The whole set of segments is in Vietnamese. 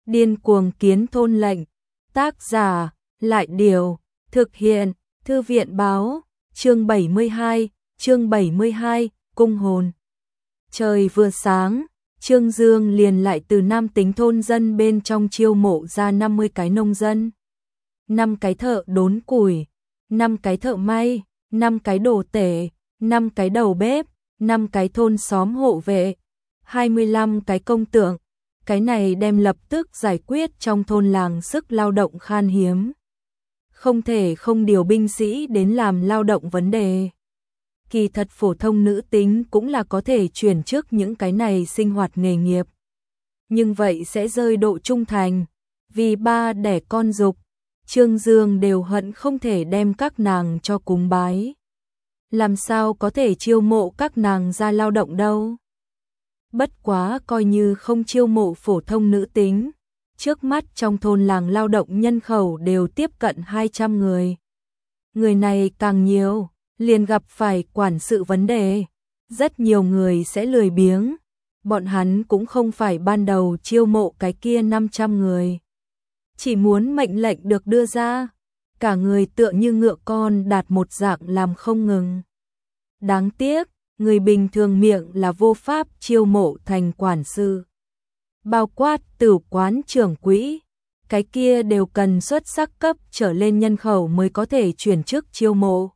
Điên cuồng kiến thôn lệnh. Tác giả, Lại Điều. Thực hiện, Thư viện Báo. Chương 72, Cung hồn. Trời vừa sáng, Trương Dương liền lại từ Nam Tính thôn dân bên trong chiêu mộ ra 50 cái nông dân. 5 cái thợ đốn củi, 5 cái thợ may, 5 cái đồ tể, 5 cái đầu bếp, 5 cái thôn xóm hộ vệ, 25 cái công tượng. Cái này đem lập tức giải quyết trong thôn làng sức lao động khan hiếm. Không thể không điều binh sĩ đến làm lao động vấn đề. Kỳ thật phổ thông nữ tính cũng là có thể chuyển chức những cái này sinh hoạt nghề nghiệp. Nhưng vậy sẽ rơi độ trung thành. Vì ba đẻ con dục, Trương Dương đều hận không thể đem các nàng cho cúng bái. Làm sao có thể chiêu mộ các nàng ra lao động đâu. Bất quá coi như không chiêu mộ phổ thông nữ tính. Trước mắt trong thôn làng lao động nhân khẩu đều tiếp cận 200 người. Người này càng nhiều, liền gặp phải quản sự vấn đề. Rất nhiều người sẽ lười biếng. Bọn hắn cũng không phải ban đầu chiêu mộ cái kia 500 người. Chỉ muốn mệnh lệnh được đưa ra. Cả người tựa như ngựa con đạt một dạng làm không ngừng. Đáng tiếc, người bình thường miệng là vô pháp chiêu mộ thành quản sự. Bao quát tử quán trưởng quỹ, cái kia đều cần xuất sắc cấp trở lên nhân khẩu mới có thể chuyển chức chiêu mộ.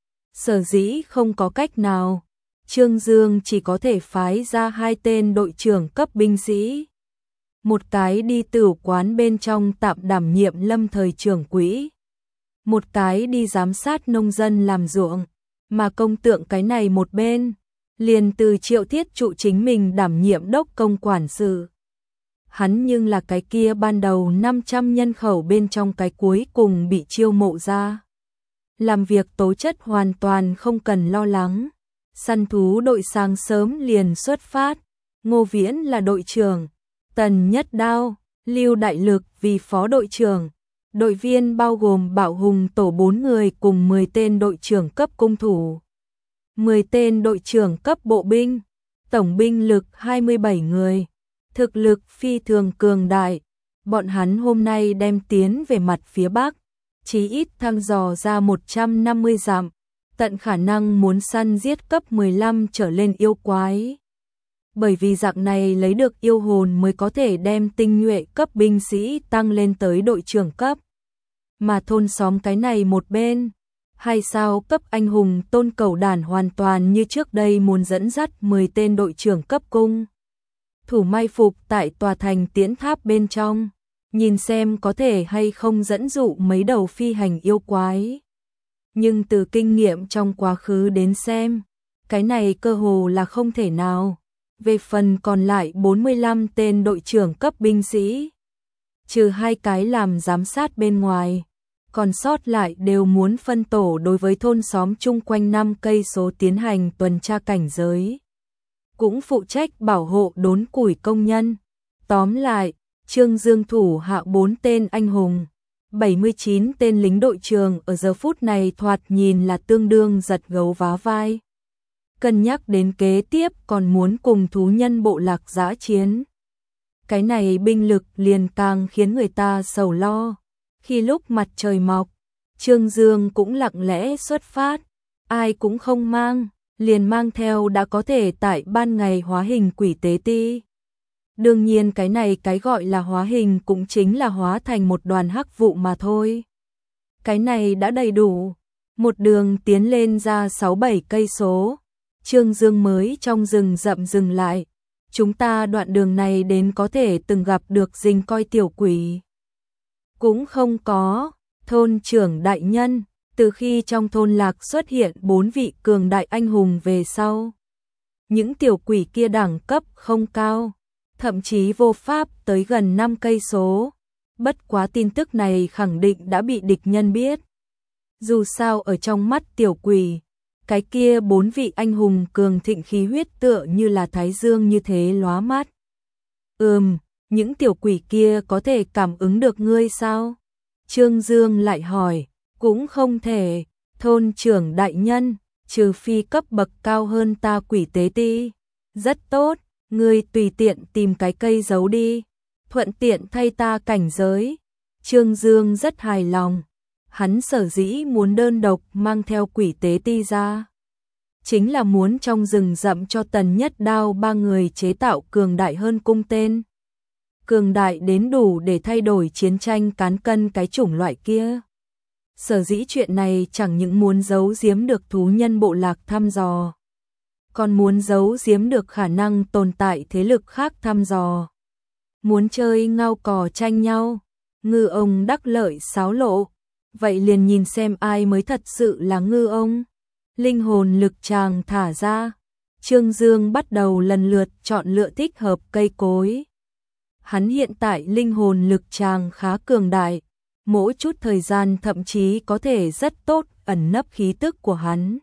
Sở dĩ không có cách nào, Trương Dương chỉ có thể phái ra 2 tên đội trưởng cấp binh sĩ. Một cái đi tử quán bên trong tạm đảm nhiệm lâm thời trưởng quỹ. Một cái đi giám sát nông dân làm ruộng, mà công tượng cái này một bên, liền từ Triệu Thiết Trụ chính mình đảm nhiệm đốc công quản sự. Hắn nhưng là cái kia ban đầu 500 nhân khẩu bên trong cái cuối cùng bị chiêu mộ ra. Làm việc tố chất hoàn toàn không cần lo lắng. Săn thú đội sáng sớm liền xuất phát. Ngô Viễn là đội trưởng, Tần Nhất Đao, Lưu Đại Lực vì phó đội trưởng. Đội viên bao gồm Bảo Hùng tổ 4 người cùng 10 tên đội trưởng cấp cung thủ, 10 tên đội trưởng cấp bộ binh, tổng binh lực 27 người. Thực lực phi thường cường đại, bọn hắn hôm nay đem tiến về mặt phía Bắc, chí ít thăm dò ra 150 dặm, tận khả năng muốn săn giết cấp 15 trở lên yêu quái. Bởi vì dạng này lấy được yêu hồn mới có thể đem tinh nhuệ cấp binh sĩ tăng lên tới đội trưởng cấp. Mà thôn xóm cái này một bên, hay sao cấp anh hùng Tôn Cẩu Đản hoàn toàn như trước đây muốn dẫn dắt 10 tên đội trưởng cấp cung. Thủ mai phục tại tòa thành tiễn tháp bên trong, nhìn xem có thể hay không dẫn dụ mấy đầu phi hành yêu quái. Nhưng từ kinh nghiệm trong quá khứ đến xem, cái này cơ hồ là không thể nào. Về phần còn lại 45 tên đội trưởng cấp binh sĩ, trừ 2 cái làm giám sát bên ngoài, còn sót lại đều muốn phân tổ đối với thôn xóm chung quanh 5 cây số tiến hành tuần tra cảnh giới. Cũng phụ trách bảo hộ đốn củi công nhân. Tóm lại, Trương Dương thủ hạ 4 tên anh hùng, 79 tên lính đội trường ở giờ phút này thoạt nhìn là tương đương giật gấu vá vai. Cân nhắc đến kế tiếp còn muốn cùng thú nhân bộ lạc dã chiến. Cái này binh lực liền càng khiến người ta sầu lo. Khi lúc mặt trời mọc, Trương Dương cũng lặng lẽ xuất phát, ai cũng không mang. Liền mang theo đã có thể tại ban ngày hóa hình quỷ tế ti. Đương nhiên cái này cái gọi là hóa hình cũng chính là hóa thành một đoàn hắc vụ mà thôi. Cái này đã đầy đủ. Một đường tiến lên ra 6-7 cây số. Trương Dương mới trong rừng rậm dừng lại. Chúng ta đoạn đường này đến có thể từng gặp được dình coi tiểu quỷ. Cũng không có. Thôn trưởng đại nhân. Từ khi trong thôn lạc xuất hiện 4 vị cường đại anh hùng về sau, những tiểu quỷ kia đẳng cấp không cao, thậm chí vô pháp tới gần 5 cây số. Bất quá tin tức này khẳng định đã bị địch nhân biết. Dù sao ở trong mắt tiểu quỷ, cái kia 4 vị anh hùng cường thịnh khí huyết tựa như là thái dương như thế lóa mắt. Những tiểu quỷ kia có thể cảm ứng được ngươi sao? Trương Dương lại hỏi. Cũng không thể, thôn trưởng đại nhân, trừ phi cấp bậc cao hơn ta quỷ tế ti. Rất tốt, ngươi tùy tiện tìm cái cây giấu đi. thuận tiện thay ta cảnh giới. Trương Dương rất hài lòng. Hắn sở dĩ muốn đơn độc mang theo quỷ tế ti ra, chính là muốn trong rừng rậm cho Tần Nhất Đao ba người chế tạo cường đại hơn cung tên. Cường đại đến đủ để thay đổi chiến tranh cán cân cái chủng loại kia. Sở dĩ chuyện này chẳng những muốn giấu giếm được thú nhân bộ lạc thăm dò, còn muốn giấu giếm được khả năng tồn tại thế lực khác thăm dò. Muốn chơi ngao cò tranh nhau, ngư ông đắc lợi xáo lộ, vậy liền nhìn xem ai mới thật sự là ngư ông. Linh hồn lực tràng thả ra, Trương Dương bắt đầu lần lượt chọn lựa thích hợp cây cối. Hắn hiện tại linh hồn lực tràng khá cường đại, mỗi chút thời gian thậm chí có thể rất tốt ẩn nấp khí tức của hắn.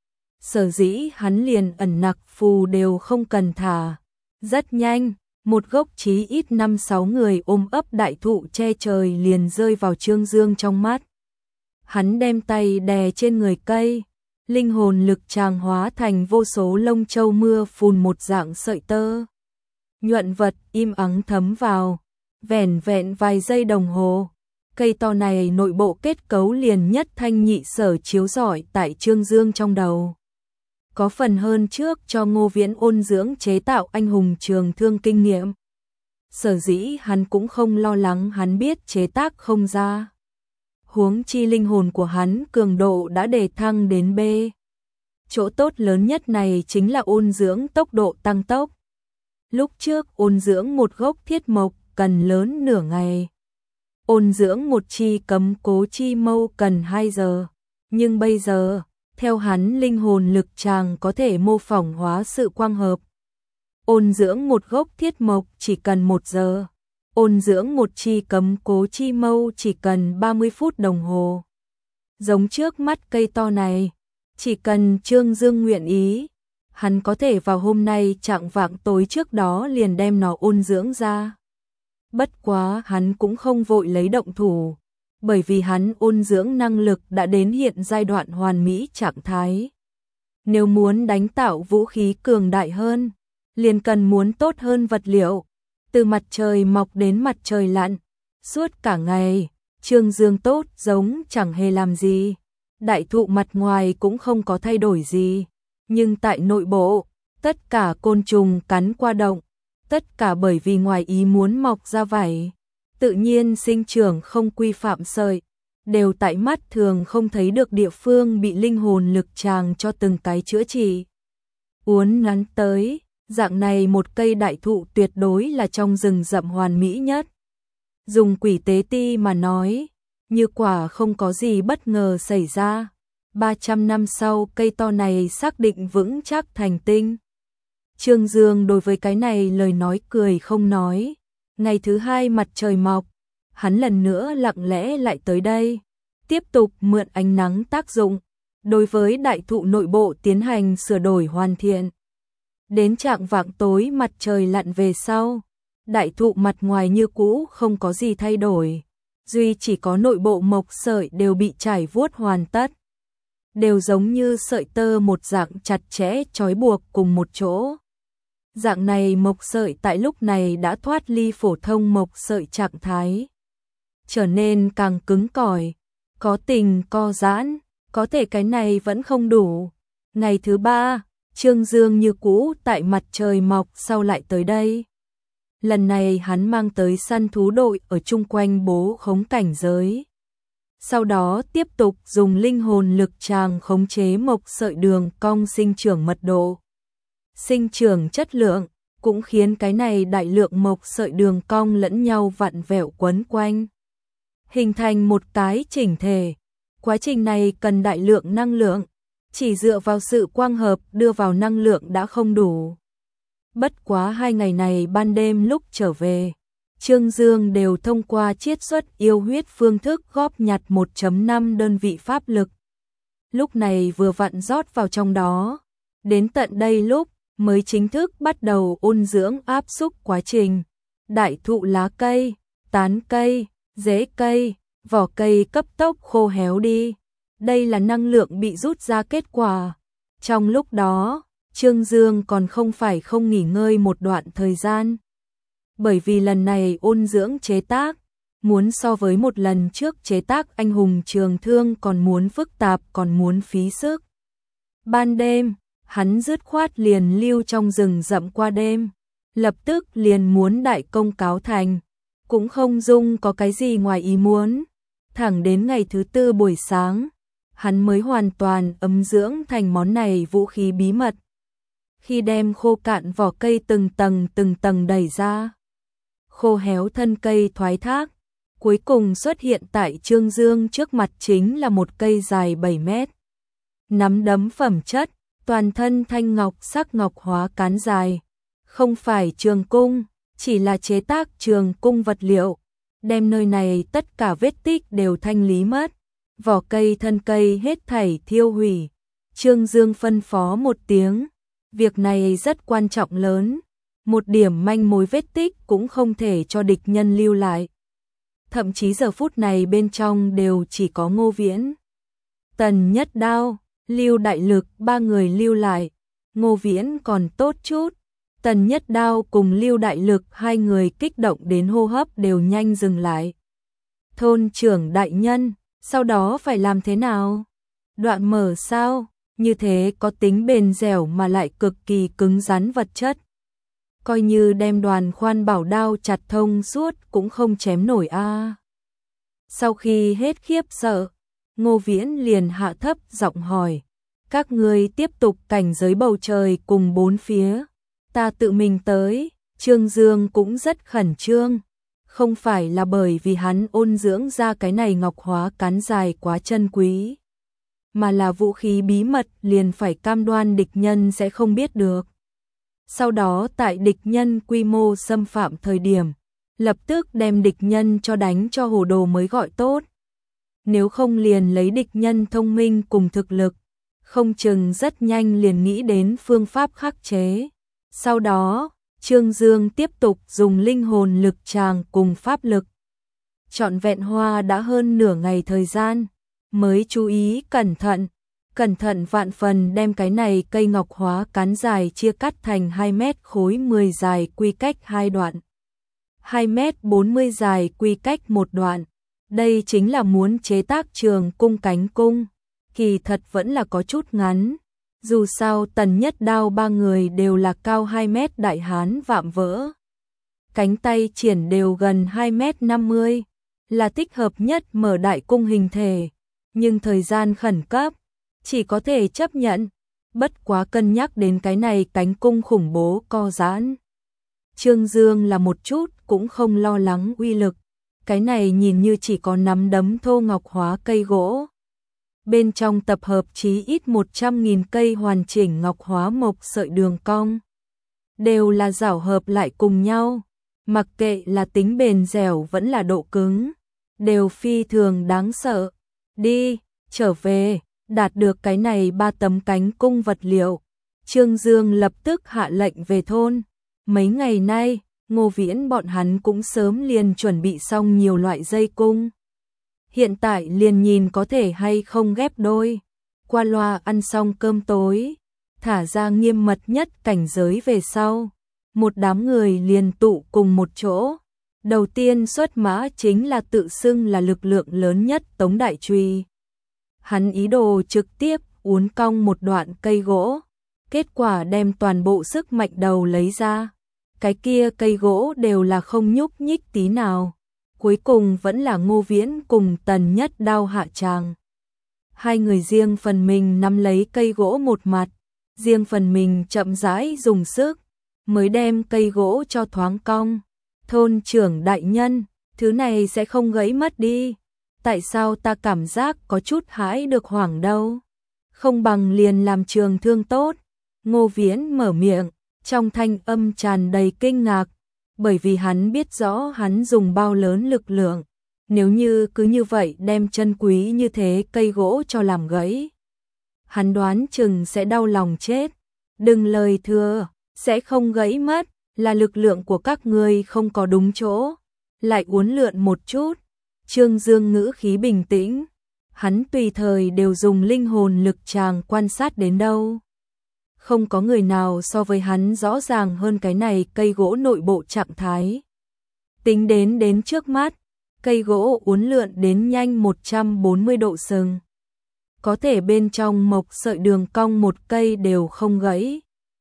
Sở dĩ hắn liền ẩn nặc phù đều không cần thả. Rất nhanh, một gốc chí ít 5-6 người ôm ấp đại thụ che trời liền rơi vào Trương Dương trong mắt. Hắn đem tay đè trên người cây, linh hồn lực tràng hóa thành vô số lông châu mưa phùn một dạng sợi tơ. Nhuận vật im ắng thấm vào, vẻn vẹn vài giây đồng hồ. Cây to này nội bộ kết cấu liền nhất thanh nhị sở chiếu rọi tại Trương Dương trong đầu. Có phần hơn trước cho Ngô Viễn ôn dưỡng chế tạo anh hùng trường thương kinh nghiệm. Sở dĩ hắn cũng không lo lắng hắn biết chế tác không ra. Huống chi linh hồn của hắn cường độ đã đề thăng đến B. Chỗ tốt lớn nhất này chính là ôn dưỡng tốc độ tăng tốc. Lúc trước ôn dưỡng một gốc thiết mộc cần lớn nửa ngày. Ôn dưỡng một chi cấm cố chi mâu cần 2 giờ. Nhưng bây giờ, theo hắn linh hồn lực tràng có thể mô phỏng hóa sự quang hợp. Ôn dưỡng một gốc thiết mộc chỉ cần 1 giờ. Ôn dưỡng một chi cấm cố chi mâu chỉ cần 30 phút đồng hồ. Giống trước mắt cây to này, chỉ cần Trương Dương nguyện ý, hắn có thể vào hôm nay chạng vạng tối trước đó liền đem nó ôn dưỡng ra. Bất quá hắn cũng không vội lấy động thủ, bởi vì hắn ôn dưỡng năng lực đã đến hiện giai đoạn hoàn mỹ trạng thái. Nếu muốn đánh tạo vũ khí cường đại hơn, liền cần muốn tốt hơn vật liệu. Từ mặt trời mọc đến mặt trời lặn, suốt cả ngày, Trương Dương tốt giống chẳng hề làm gì. Đại thụ mặt ngoài cũng không có thay đổi gì, nhưng tại nội bộ, tất cả côn trùng cắn qua động, tất cả bởi vì ngoài ý muốn mọc ra vảy, tự nhiên sinh trưởng không quy phạm sợi, đều tại mắt thường không thấy được địa phương bị linh hồn lực tràng cho từng cái chữa trị. Uốn nắn tới, dạng này một cây đại thụ tuyệt đối là trong rừng rậm hoàn mỹ nhất. Dùng quỷ tế ti mà nói, như quả không có gì bất ngờ xảy ra, 300 năm sau cây to này xác định vững chắc thành tinh. Trương Dương đối với cái này lời nói cười không nói. Ngày thứ 2 mặt trời mọc, hắn lần nữa lặng lẽ lại tới đây, tiếp tục mượn ánh nắng tác dụng, đối với đại thụ nội bộ tiến hành sửa đổi hoàn thiện. Đến chạng vạng tối mặt trời lặn về sau, đại thụ mặt ngoài như cũ không có gì thay đổi, duy chỉ có nội bộ mộc sợi đều bị trải vuốt hoàn tất, đều giống như sợi tơ một dạng chặt chẽ trói buộc cùng một chỗ. Dạng này mộc sợi tại lúc này đã thoát ly phổ thông mộc sợi trạng thái, trở nên càng cứng cỏi, có tình co giãn, có thể cái này vẫn không đủ. Ngày thứ 3, Trương Dương như cũ tại mặt trời mọc sau lại tới đây. Lần này hắn mang tới săn thú đội ở chung quanh bố khống cảnh giới. Sau đó tiếp tục dùng linh hồn lực tràng khống chế mộc sợi đường cong sinh trưởng mật độ, sinh trưởng chất lượng, cũng khiến cái này đại lượng mộc sợi đường cong lẫn nhau vặn vẹo quấn quanh, hình thành một cái chỉnh thể. Quá trình này cần đại lượng năng lượng, chỉ dựa vào sự quang hợp đưa vào năng lượng đã không đủ. Bất quá 2 ngày này ban đêm lúc trở về, Trương Dương đều thông qua chiết xuất yêu huyết phương thức góp nhặt 1.5 đơn vị pháp lực. Lúc này vừa vặn rót vào trong đó, đến tận đây lúc mới chính thức bắt đầu ôn dưỡng áp xúc quá trình. Đại thụ lá cây, tán cây, rễ cây, vỏ cây cấp tốc khô héo đi. Đây là năng lượng bị rút ra kết quả. Trong lúc đó, Trương Dương còn không phải không nghỉ ngơi một đoạn thời gian. bởi vì lần này ôn dưỡng chế tác, muốn so với một lần trước chế tác anh hùng trường thương còn muốn phức tạp, còn muốn phí sức. Ban đêm, hắn dứt khoát liền lưu trong rừng rậm qua đêm, lập tức liền muốn đại công cáo thành, cũng không dung có cái gì ngoài ý muốn. Thẳng đến ngày thứ tư buổi sáng, hắn mới hoàn toàn ấm dưỡng thành món này vũ khí bí mật. Khi đem khô cạn vỏ cây từng tầng đẩy ra, khô héo thân cây thoái thác, cuối cùng xuất hiện tại Trương Dương trước mặt chính là một cây dài 7 mét. Nắm đấm phẩm chất, toàn thân thanh ngọc sắc ngọc hóa cán dài, không phải trường cung, chỉ là chế tác trường cung vật liệu, đem nơi này tất cả vết tích đều thanh lý mất, vỏ cây thân cây hết thảy thiêu hủy. Trương Dương phân phó một tiếng, việc này rất quan trọng lớn, một điểm manh mối vết tích cũng không thể cho địch nhân lưu lại. Thậm chí giờ phút này bên trong đều chỉ có Ngô Viễn, Tần Nhất Đao, Lưu Đại Lực, ba người lưu lại. Ngô Viễn còn tốt chút, Tần Nhất Đao cùng Lưu Đại Lực hai người kích động đến hô hấp đều nhanh dừng lại. Thôn trưởng đại nhân, sau đó phải làm thế nào? Đoạn mở sao? Như thế có tính bền dẻo mà lại cực kỳ cứng rắn vật chất. Coi như đem Đoàn Khoan bảo đao chặt thông suốt cũng không chém nổi a. Sau khi hết khiếp sợ, Ngô Viễn liền hạ thấp giọng hỏi, các ngươi tiếp tục cảnh giới bầu trời cùng bốn phía, ta tự mình tới. Trương Dương cũng rất khẩn trương, không phải là bởi vì hắn ôn dưỡng ra cái này ngọc hóa cán dài quá chân quý, mà là vũ khí bí mật liền phải cam đoan địch nhân sẽ không biết được. Sau đó tại địch nhân quy mô xâm phạm thời điểm, lập tức đem địch nhân cho đánh cho hồ đồ mới gọi tốt. Nếu không liền lấy địch nhân thông minh cùng thực lực, không chừng rất nhanh liền nghĩ đến phương pháp khắc chế. Sau đó, Trương Dương tiếp tục dùng linh hồn lực tràng cùng pháp lực. Trọn vẹn hoa đã hơn nửa ngày thời gian, mới chú ý cẩn thận vạn phần đem cái này cây ngọc hóa cán dài chia cắt thành 2 mét khối 10 dài quy cách 2 đoạn, 2 mét 40 dài quy cách 1 đoạn. Đây chính là muốn chế tác trường cung cánh cung, kỳ thật vẫn là có chút ngắn. Dù sao Tần Nhất Đao ba người đều là cao 2 mét đại hán vạm vỡ. Cánh tay triển đều gần 2 mét 50, là thích hợp nhất mở đại cung hình thể. Nhưng thời gian khẩn cấp, chỉ có thể chấp nhận, bất quá cân nhắc đến cái này cánh cung khủng bố co giãn. Trương Dương là một chút cũng không lo lắng uy lực, cái này nhìn như chỉ có nắm đấm thô ngọc hóa cây gỗ. Bên trong tập hợp chí ít 100.000 cây hoàn chỉnh ngọc hóa mộc sợi đường cong, đều là giảo hợp lại cùng nhau, mặc kệ là tính bền dẻo vẫn là độ cứng, đều phi thường đáng sợ. Đi, trở về, đạt được cái này 3 tấm cánh cung vật liệu, Trương Dương lập tức hạ lệnh về thôn. Mấy ngày nay, Ngô Viễn bọn hắn cũng sớm liền chuẩn bị xong nhiều loại dây cung. Hiện tại liền nhìn có thể hay không ghép đôi. Qua loa ăn xong cơm tối, thả ra nghiêm mật nhất cảnh giới về sau, một đám người liền tụ cùng một chỗ. Đầu tiên xuất mã chính là tự xưng là lực lượng lớn nhất Tống Đại Truy. Hắn ý đồ trực tiếp uốn cong một đoạn cây gỗ, kết quả đem toàn bộ sức mạnh đầu lấy ra. Cái kia cây gỗ đều là không nhúc nhích tí nào. Cuối cùng vẫn là Ngô Viễn cùng Tần Nhất Đao hạ tràng. Hai người riêng phần mình nắm lấy cây gỗ một mặt, riêng phần mình chậm rãi dùng sức, mới đem cây gỗ cho thoáng cong. Thôn trưởng đại nhân, thứ này sẽ không gãy mất đi. Tại sao ta cảm giác có chút hãi được hoảng đâu? Không bằng liền làm trường thương tốt. Ngô Viễn mở miệng, trong thanh âm tràn đầy kinh ngạc, bởi vì hắn biết rõ hắn dùng bao lớn lực lượng. Nếu như cứ như vậy đem chân quý như thế cây gỗ cho làm gãy, hắn đoán chừng sẽ đau lòng chết. Đừng lời thừa, sẽ không gãy mất, là lực lượng của các ngươi không có đúng chỗ. Lại uốn lượn một chút. Trương Dương ngữ khí bình tĩnh, hắn tùy thời đều dùng linh hồn lực tràng quan sát đến đâu. Không có người nào so với hắn rõ ràng hơn cái này cây gỗ nội bộ trạng thái. Tính đến trước mắt, cây gỗ uốn lượn đến nhanh 140 độ sừng. Có thể bên trong mộc sợi đường cong một cây đều không gãy.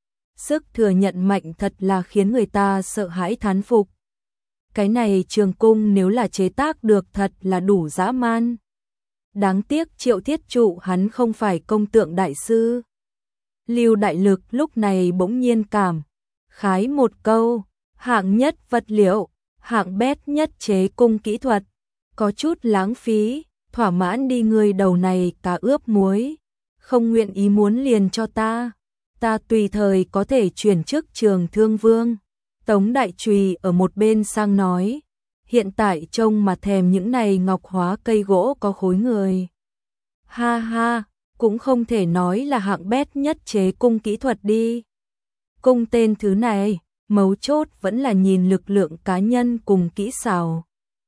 Sức thừa nhận mạnh thật là khiến người ta sợ hãi thán phục. Cái này trường cung nếu là chế tác được thật là đủ dã man. Đáng tiếc Triệu Thiết Trụ hắn không phải công tượng đại sư. Lưu Đại Lực lúc này bỗng nhiên cảm khái một câu, hạng nhất vật liệu, hạng bét nhất chế cung kỹ thuật, có chút lãng phí, thỏa mãn đi người đầu này cá ướp muối, không nguyện ý muốn liền cho ta tùy thời có thể chuyển chức Trường Thương Vương. Tống Đại Trùy ở một bên sang nói, hiện tại trông mà thèm những này ngọc hóa cây gỗ có khối người. Ha ha, cũng không thể nói là hạng bét nhất chế cung kỹ thuật đi. Cung tên thứ này, mấu chốt vẫn là nhìn lực lượng cá nhân cùng kỹ xảo.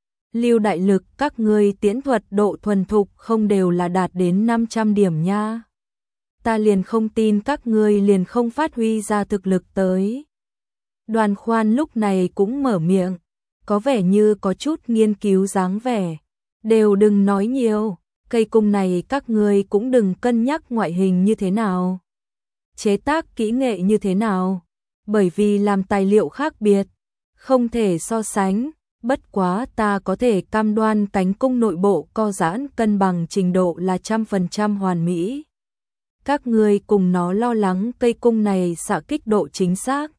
Lưu Đại Lực các ngươi tiễn thuật độ thuần thục không đều là đạt đến 500 điểm nha. Ta liền không tin các ngươi liền không phát huy ra thực lực tới. Đoàn Khoan lúc này cũng mở miệng, có vẻ như có chút nghiên cứu dáng vẻ. Đều đừng nói nhiều, cây cung này các ngươi cũng đừng cân nhắc ngoại hình như thế nào, chế tác kỹ nghệ như thế nào, bởi vì làm tài liệu khác biệt, không thể so sánh. Bất quá ta có thể cam đoan cánh cung nội bộ co giãn cân bằng trình độ là 100% hoàn mỹ. Các ngươi cùng nó lo lắng cây cung này xạ kích độ chính xác,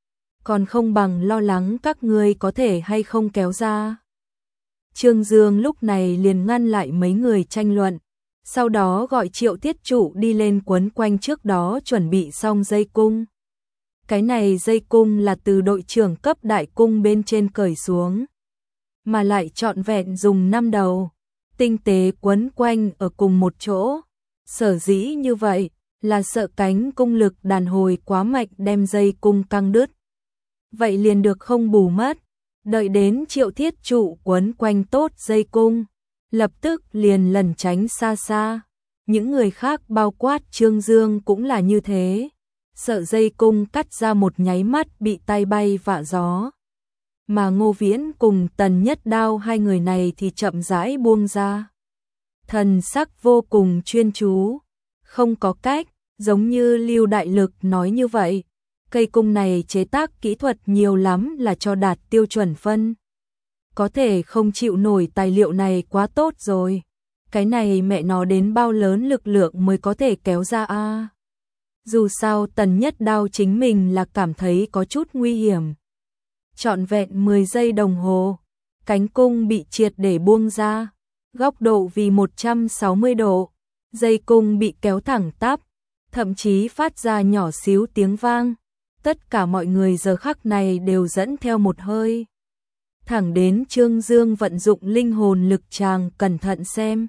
còn không bằng lo lắng các ngươi có thể hay không kéo ra. Trương Dương lúc này liền ngăn lại mấy người tranh luận, sau đó gọi Triệu Thiết Trụ đi lên quấn quanh trước đó chuẩn bị xong dây cung. Cái này dây cung là từ đội trưởng cấp đại cung bên trên cởi xuống, mà lại trọn vẹn dùng 5 đầu, tinh tế quấn quanh ở cùng một chỗ. Sở dĩ như vậy là sợ cánh cung lực đàn hồi quá mạnh đem dây cung căng đứt. Vậy liền được không bù mất. Đợi đến Triệu Thiết Trụ quấn quanh tốt dây cung, lập tức liền lẩn tránh xa xa. Những người khác bao quát Trương Dương cũng là như thế, sợ dây cung cắt ra một nháy mắt bị tay bay vạ gió. Mà Ngô Viễn cùng Tần Nhất Đao hai người này thì chậm rãi buông ra. Thần sắc vô cùng chuyên chú, không có cách, giống như Lưu Đại Lực nói như vậy. Cây cung này chế tác kỹ thuật nhiều lắm là cho đạt tiêu chuẩn phân. Có thể không chịu nổi tài liệu này quá tốt rồi. Cái này mẹ nó đến bao lớn lực lượng mới có thể kéo ra a. Dù sao Tần Nhất Đao chính mình là cảm thấy có chút nguy hiểm. Trọn vẹn 10 giây đồng hồ, cánh cung bị triệt để buông ra, góc độ vì 160 độ, dây cung bị kéo thẳng tắp, thậm chí phát ra nhỏ xíu tiếng vang. Tất cả mọi người giờ khắc này đều dẫn theo một hơi. Thẳng đến Trương Dương vận dụng linh hồn lực tràng cẩn thận xem.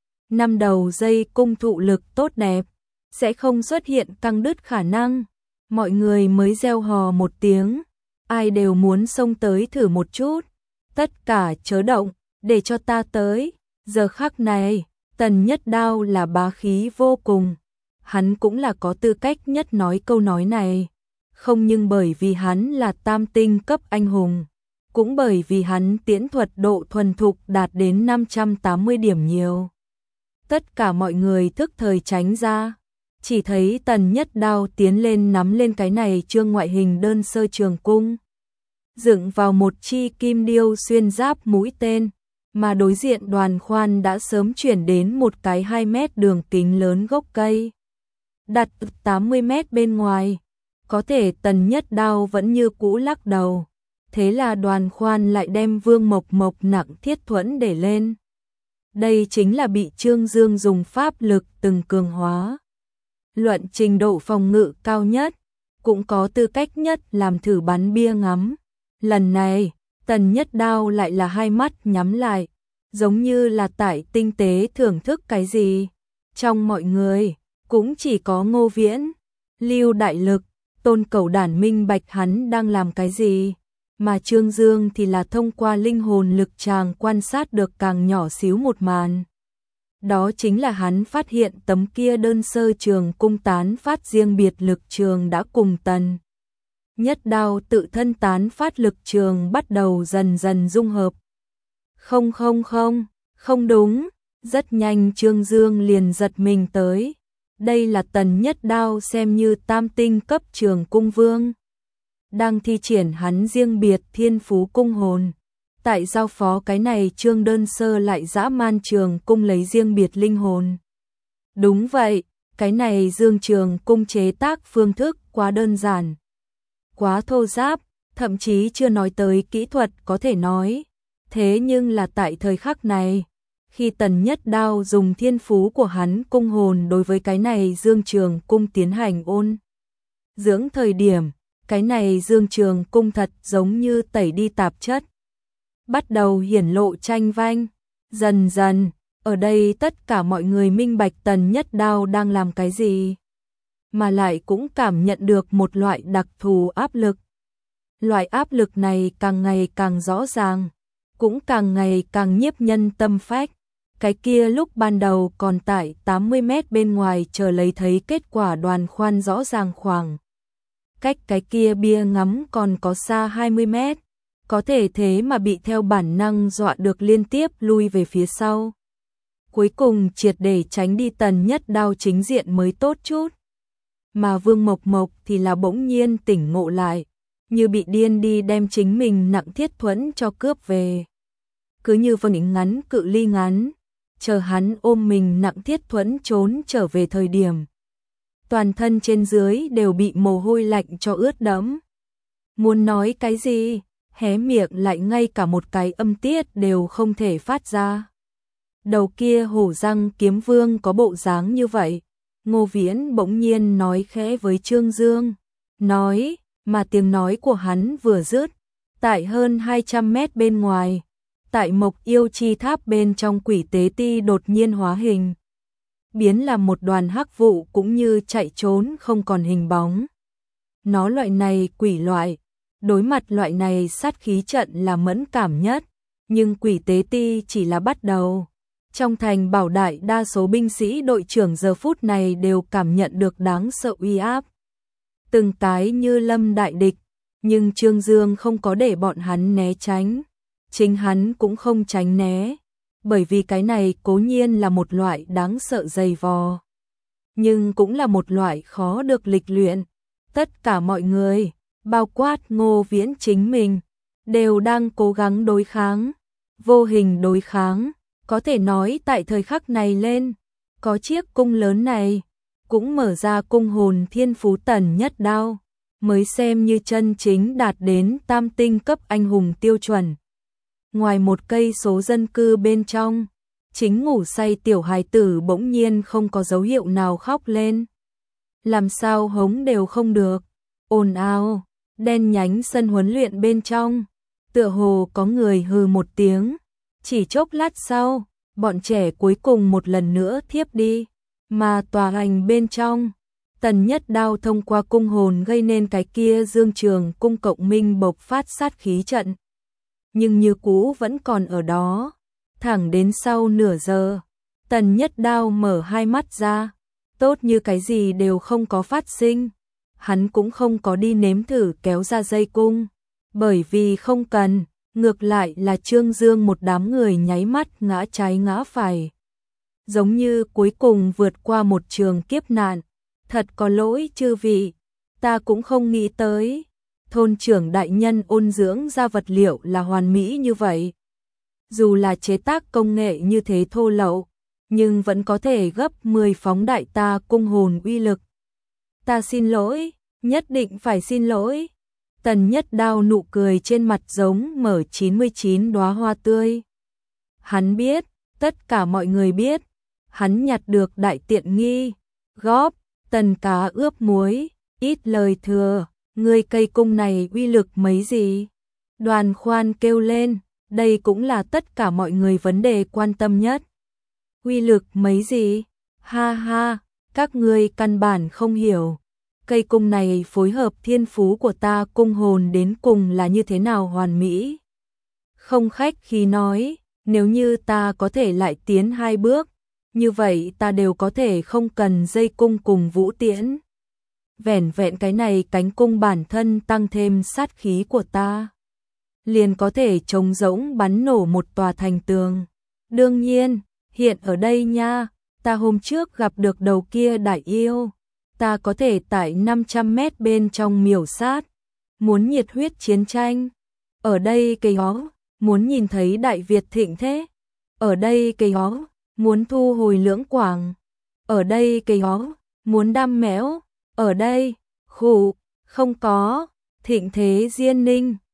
5 đầu dây cung thụ lực tốt đẹp, sẽ không xuất hiện căng đứt khả năng. Mọi người mới reo hò một tiếng, ai đều muốn xông tới thử một chút. Tất cả chớ động, để cho ta tới. Giờ khắc này, Tần Nhất Đao là bá khí vô cùng. Hắn cũng là có tư cách nhất nói câu nói này. Không nhưng bởi vì hắn là tam tinh cấp anh hùng, cũng bởi vì hắn tiễn thuật độ thuần thục đạt đến 580 điểm nhiều. Tất cả mọi người thức thời tránh ra, chỉ thấy Tần Nhất Đao tiến lên nắm lên cái này trương ngoại hình đơn sơ trường cung, dựng vào một chi kim điêu xuyên giáp mũi tên, mà đối diện Đoàn Khoan đã sớm chuyển đến một cái 2 mét đường kính lớn gốc cây, đặt 80 mét bên ngoài. Có thể Tần Nhất Đao vẫn như cũ lắc đầu. Thế là Đoàn Khoan lại đem Vương Mộc Mộc nặng thiết thuẫn để lên. Đây chính là bị Trương Dương dùng pháp lực từng cường hóa. Luận trình độ phòng ngự cao nhất, cũng có tư cách nhất làm thử bắn bia ngắm. Lần này, Tần Nhất Đao lại là hai mắt nhắm lại, giống như là tại tinh tế thưởng thức cái gì. Trong mọi người, cũng chỉ có Ngô Viễn, Lưu Đại Lực, Tôn Cẩu Đản minh bạch hắn đang làm cái gì, mà Trương Dương thì là thông qua linh hồn lực tràng quan sát được càng nhỏ xíu một màn. Đó chính là hắn phát hiện tấm kia đơn sơ trường cung tán phát riêng biệt lực trường đã cùng Tần nhất đao tự thân tán phát lực trường bắt đầu dần dần dung hợp. Không không không, không đúng, rất nhanh Trương Dương liền giật mình tới. Đây là Tần Nhất Đao xem như tam tinh cấp trường cung vương. Đang thi triển hắn riêng biệt thiên phú cung hồn. Tại giao phó cái này Trương Đơn Sơ lại dã man trường cung lấy riêng biệt linh hồn. Đúng vậy, cái này Dương Trường cung chế tác phương thức quá đơn giản, quá thô ráp, thậm chí chưa nói tới kỹ thuật có thể nói. Thế nhưng là tại thời khắc này, khi Tần Nhất Đao dùng thiên phú của hắn cung hồn đối với cái này Dương Trường cung tiến hành ôn dưỡng thời điểm, cái này Dương Trường cung thật giống như tẩy đi tạp chất, bắt đầu hiển lộ tranh vanh. Dần dần, ở đây tất cả mọi người minh bạch Tần Nhất Đao đang làm cái gì, mà lại cũng cảm nhận được một loại đặc thù áp lực. Loại áp lực này càng ngày càng rõ ràng, cũng càng ngày càng nhiếp nhân tâm phách. Cái kia lúc ban đầu còn tại 80 mét bên ngoài chờ lấy thấy kết quả đoàn khoan rõ ràng khoảng cách cái kia bia ngắm còn có xa 20 mét, có thể thế mà bị theo bản năng dọa được liên tiếp lui về phía sau. Cuối cùng triệt để tránh đi Tần Nhất Đao chính diện mới tốt chút. Mà Vương Mộc Mộc thì là bỗng nhiên tỉnh ngộ lại, như bị điên đi đem chính mình nặng thiết thuẫn cho cướp về. Cứ như vầng ngắn cự ly ngắn, chờ hắn ôm mình nặng thiết thuẫn trốn trở về thời điểm. Toàn thân trên dưới đều bị mồ hôi lạnh cho ướt đẫm. Muốn nói cái gì, hé miệng lại ngay cả một cái âm tiết đều không thể phát ra. Đầu kia hổ răng kiếm vương có bộ dáng như vậy. Ngô Viễn bỗng nhiên nói khẽ với Trương Dương. Nói, mà tiếng nói của hắn vừa dứt. Tại hơn 200 mét bên ngoài, tại Mộc Yêu Chi Tháp bên trong quỷ tế ti đột nhiên hóa hình. Biến làm một đoàn hắc vụ cũng như chạy trốn không còn hình bóng. Nó loại này quỷ loại, đối mặt loại này sát khí trận là mẫn cảm nhất, nhưng quỷ tế ti chỉ là bắt đầu. Trong thành Bảo Đại đa số binh sĩ đội trưởng giờ phút này đều cảm nhận được đáng sợ uy áp. Từng cái như lâm đại địch, nhưng Trương Dương không có để bọn hắn né tránh. Chính hắn cũng không tránh né, bởi vì cái này cố nhiên là một loại đáng sợ dày vò, nhưng cũng là một loại khó được lịch luyện. Tất cả mọi người, bao quát Ngô Viễn chính mình, đều đang cố gắng đối kháng, vô hình đối kháng. Có thể nói tại thời khắc này lên, có chiếc cung lớn này, cũng mở ra cung hồn thiên phú Tần Nhất Đao, mới xem như chân chính đạt đến tam tinh cấp anh hùng tiêu chuẩn. Ngoài một cây số dân cư bên trong, chính ngủ say tiểu hài tử bỗng nhiên không có dấu hiệu nào khóc lên. Làm sao hống đều không được, ồn ào, đen nhánh sân huấn luyện bên trong, tựa hồ có người hừ một tiếng. Chỉ chốc lát sau, bọn trẻ cuối cùng một lần nữa thiếp đi, mà tòa hành bên trong, Tần Nhất Đao thông qua cung hồn gây nên cái kia Dương Trường cung cộng minh bộc phát sát khí trận. Nhưng như cũ vẫn còn ở đó, thẳng đến sau nửa giờ, Tần Nhất Đao mở hai mắt ra, tốt như cái gì đều không có phát sinh, hắn cũng không có đi nếm thử kéo ra dây cung, bởi vì không cần. Ngược lại là Trương Dương một đám người nháy mắt ngã trái ngã phải. Giống như cuối cùng vượt qua một trường kiếp nạn. Thật có lỗi chư vị, ta cũng không nghĩ tới. Thôn trưởng đại nhân ôn dưỡng ra vật liệu là hoàn mỹ như vậy. Dù là chế tác công nghệ như thế thô lậu, nhưng vẫn có thể gấp 10 phóng đại ta cung hồn uy lực. Ta xin lỗi, nhất định phải xin lỗi. Tần Nhất Đao nụ cười trên mặt giống mở 99 đóa hoa tươi. Hắn biết, tất cả mọi người biết, hắn nhặt được đại tiện nghi, góp, tần cá ướp muối, ít lời thừa, ngươi cây cung này uy lực mấy gì? Đoàn khoan kêu lên, đây cũng là tất cả mọi người vấn đề quan tâm nhất. Uy lực mấy gì? Ha ha, các ngươi căn bản không hiểu. Cây cung này phối hợp thiên phú của ta cung hồn đến cùng là như thế nào hoàn mỹ. Không khách khí nói, nếu như ta có thể lại tiến 2 bước, như vậy ta đều có thể không cần dây cung cùng vũ tiễn. vẻn vẹn cái này cánh cung bản thân tăng thêm sát khí của ta, liền có thể trống rỗng bắn nổ một tòa thành tường. Đương nhiên, hiện ở đây nha, ta hôm trước gặp được đầu kia đại yêu, ta có thể tại 500 mét bên trong miểu sát. Muốn nhiệt huyết chiến tranh, ở đây cây hó, muốn nhìn thấy Đại Việt thịnh thế, ở đây cây hó, muốn thu hồi Lưỡng Quảng, ở đây cây hó, muốn đam mẽo, ở đây, khụ, không có, thịnh thế Diên Ninh.